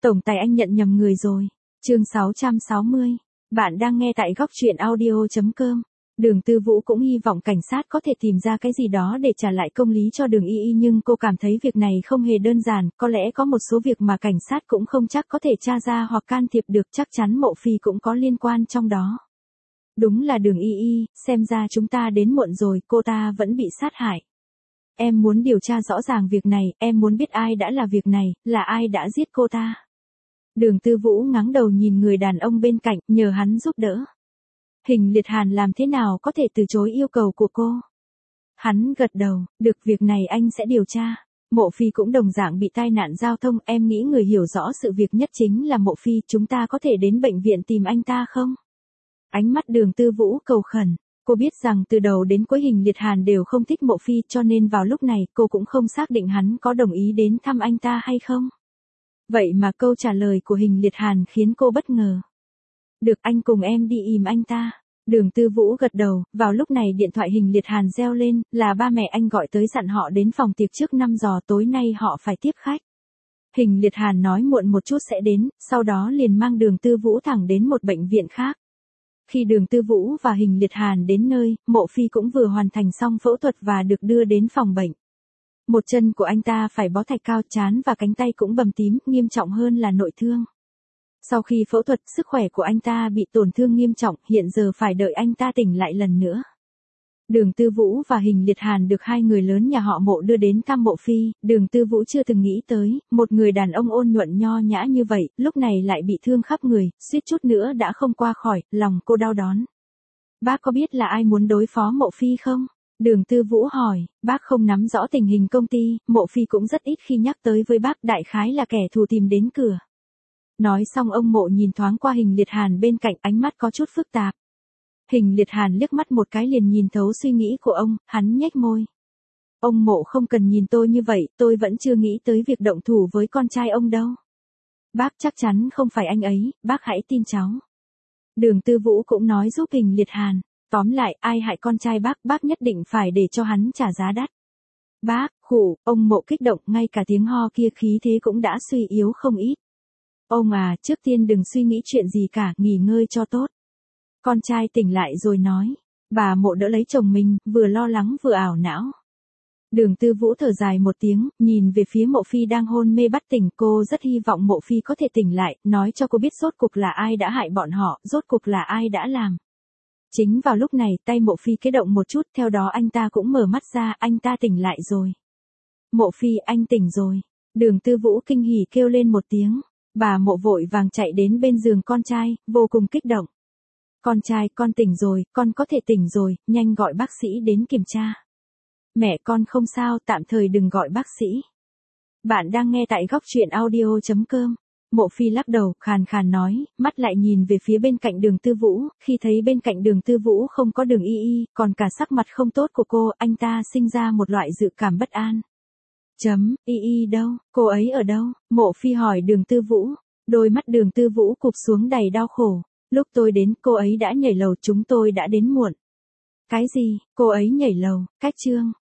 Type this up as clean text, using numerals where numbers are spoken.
Tổng tài anh nhận nhầm người rồi. Chương 660. Bạn đang nghe tại góc truyện audio.com. Đường Tư Vũ cũng hy vọng cảnh sát có thể tìm ra cái gì đó để trả lại công lý cho Đường Y Y, nhưng cô cảm thấy việc này không hề đơn giản, có lẽ có một số việc mà cảnh sát cũng không chắc có thể tra ra hoặc can thiệp được, chắc chắn Mộ Phi cũng có liên quan trong đó. Đúng là Đường Y Y, xem ra chúng ta đến muộn rồi, cô ta vẫn bị sát hại. Em muốn điều tra rõ ràng việc này, em muốn biết ai đã làm việc này, là ai đã giết cô ta. Đường Tư Vũ ngáng đầu nhìn người đàn ông bên cạnh, nhờ hắn giúp đỡ. Hình Liệt Hàn làm thế nào có thể từ chối yêu cầu của cô? Hắn gật đầu, được, việc này anh sẽ điều tra. Mộ Phi cũng đồng dạng bị tai nạn giao thông, em nghĩ người hiểu rõ sự việc nhất chính là Mộ Phi, chúng ta có thể đến bệnh viện tìm anh ta không? Ánh mắt Đường Tư Vũ cầu khẩn, cô biết rằng từ đầu đến cuối Hình Liệt Hàn đều không thích Mộ Phi, cho nên vào lúc này cô cũng không xác định hắn có đồng ý đến thăm anh ta hay không. Vậy mà câu trả lời của Hình Liệt Hàn khiến cô bất ngờ. Được, anh cùng em đi ìm anh ta. Đường Tư Vũ gật đầu, vào lúc này điện thoại Hình Liệt Hàn reo lên, là ba mẹ anh gọi tới dặn họ đến phòng tiệc trước 5 giờ tối nay họ phải tiếp khách. Hình Liệt Hàn nói muộn một chút sẽ đến, sau đó liền mang Đường Tư Vũ thẳng đến một bệnh viện khác. Khi Đường Tư Vũ và Hình Liệt Hàn đến nơi, Mộ Phi cũng vừa hoàn thành xong phẫu thuật và được đưa đến phòng bệnh. Một chân của anh ta phải bó thạch cao, trán và cánh tay cũng bầm tím, nghiêm trọng hơn là nội thương. Sau khi phẫu thuật, sức khỏe của anh ta bị tổn thương nghiêm trọng, hiện giờ phải đợi anh ta tỉnh lại lần nữa. Đường Tư Vũ và Hình Liệt Hàn được hai người lớn nhà họ Mộ đưa đến thăm Mộ Phi, Đường Tư Vũ chưa từng nghĩ tới, một người đàn ông ôn nhuận nho nhã như vậy, lúc này lại bị thương khắp người, suýt chút nữa đã không qua khỏi, lòng cô đau đớn. Bác có biết là ai muốn đối phó Mộ Phi không? Đường Tư Vũ hỏi, bác không nắm rõ tình hình công ty, Mộ Phi cũng rất ít khi nhắc tới với bác, đại khái là kẻ thù tìm đến cửa. Nói xong ông Mộ nhìn thoáng qua Hình Liệt Hàn bên cạnh, ánh mắt có chút phức tạp. Hình Liệt Hàn liếc mắt một cái liền nhìn thấu suy nghĩ của ông, hắn nhếch môi. Ông Mộ không cần nhìn tôi như vậy, tôi vẫn chưa nghĩ tới việc động thủ với con trai ông đâu. Bác chắc chắn không phải anh ấy, bác hãy tin cháu. Đường Tư Vũ cũng nói giúp Hình Liệt Hàn. Tóm lại, ai hại con trai bác nhất định phải để cho hắn trả giá đắt. Bác, khụ, ông Mộ kích động, ngay cả tiếng ho kia khí thế cũng đã suy yếu không ít. Ông à, trước tiên đừng suy nghĩ chuyện gì cả, nghỉ ngơi cho tốt. Con trai tỉnh lại rồi nói. Bà Mộ đỡ lấy chồng mình, vừa lo lắng vừa ảo não. Đường Tư Vũ thở dài một tiếng, nhìn về phía Mộ Phi đang hôn mê bất tỉnh, cô rất hy vọng Mộ Phi có thể tỉnh lại, nói cho cô biết rốt cuộc là ai đã hại bọn họ, rốt cuộc là ai đã làm. Chính vào lúc này, tay Mộ Phi khẽ động một chút, theo đó anh ta cũng mở mắt ra, anh ta tỉnh lại rồi. Mộ Phi, anh tỉnh rồi. Đường Tư Vũ kinh hỉ kêu lên một tiếng. Bà Mộ vội vàng chạy đến bên giường con trai, vô cùng kích động. Con trai, con tỉnh rồi, con có thể tỉnh rồi, nhanh gọi bác sĩ đến kiểm tra. Mẹ con không sao, tạm thời đừng gọi bác sĩ. Bạn đang nghe tại góc truyện audio.com. Mộ Phi lắc đầu, khàn khàn nói, mắt lại nhìn về phía bên cạnh Đường Tư Vũ, khi thấy bên cạnh Đường Tư Vũ không có Đường Y Y, còn cả sắc mặt không tốt của cô, anh ta sinh ra một loại dự cảm bất an. Y Y đâu, cô ấy ở đâu? Mộ Phi hỏi Đường Tư Vũ, đôi mắt Đường Tư Vũ cụp xuống đầy đau khổ. Lúc tôi đến, cô ấy đã nhảy lầu, chúng tôi đã đến muộn. Cái gì, cô ấy nhảy lầu, cách chương.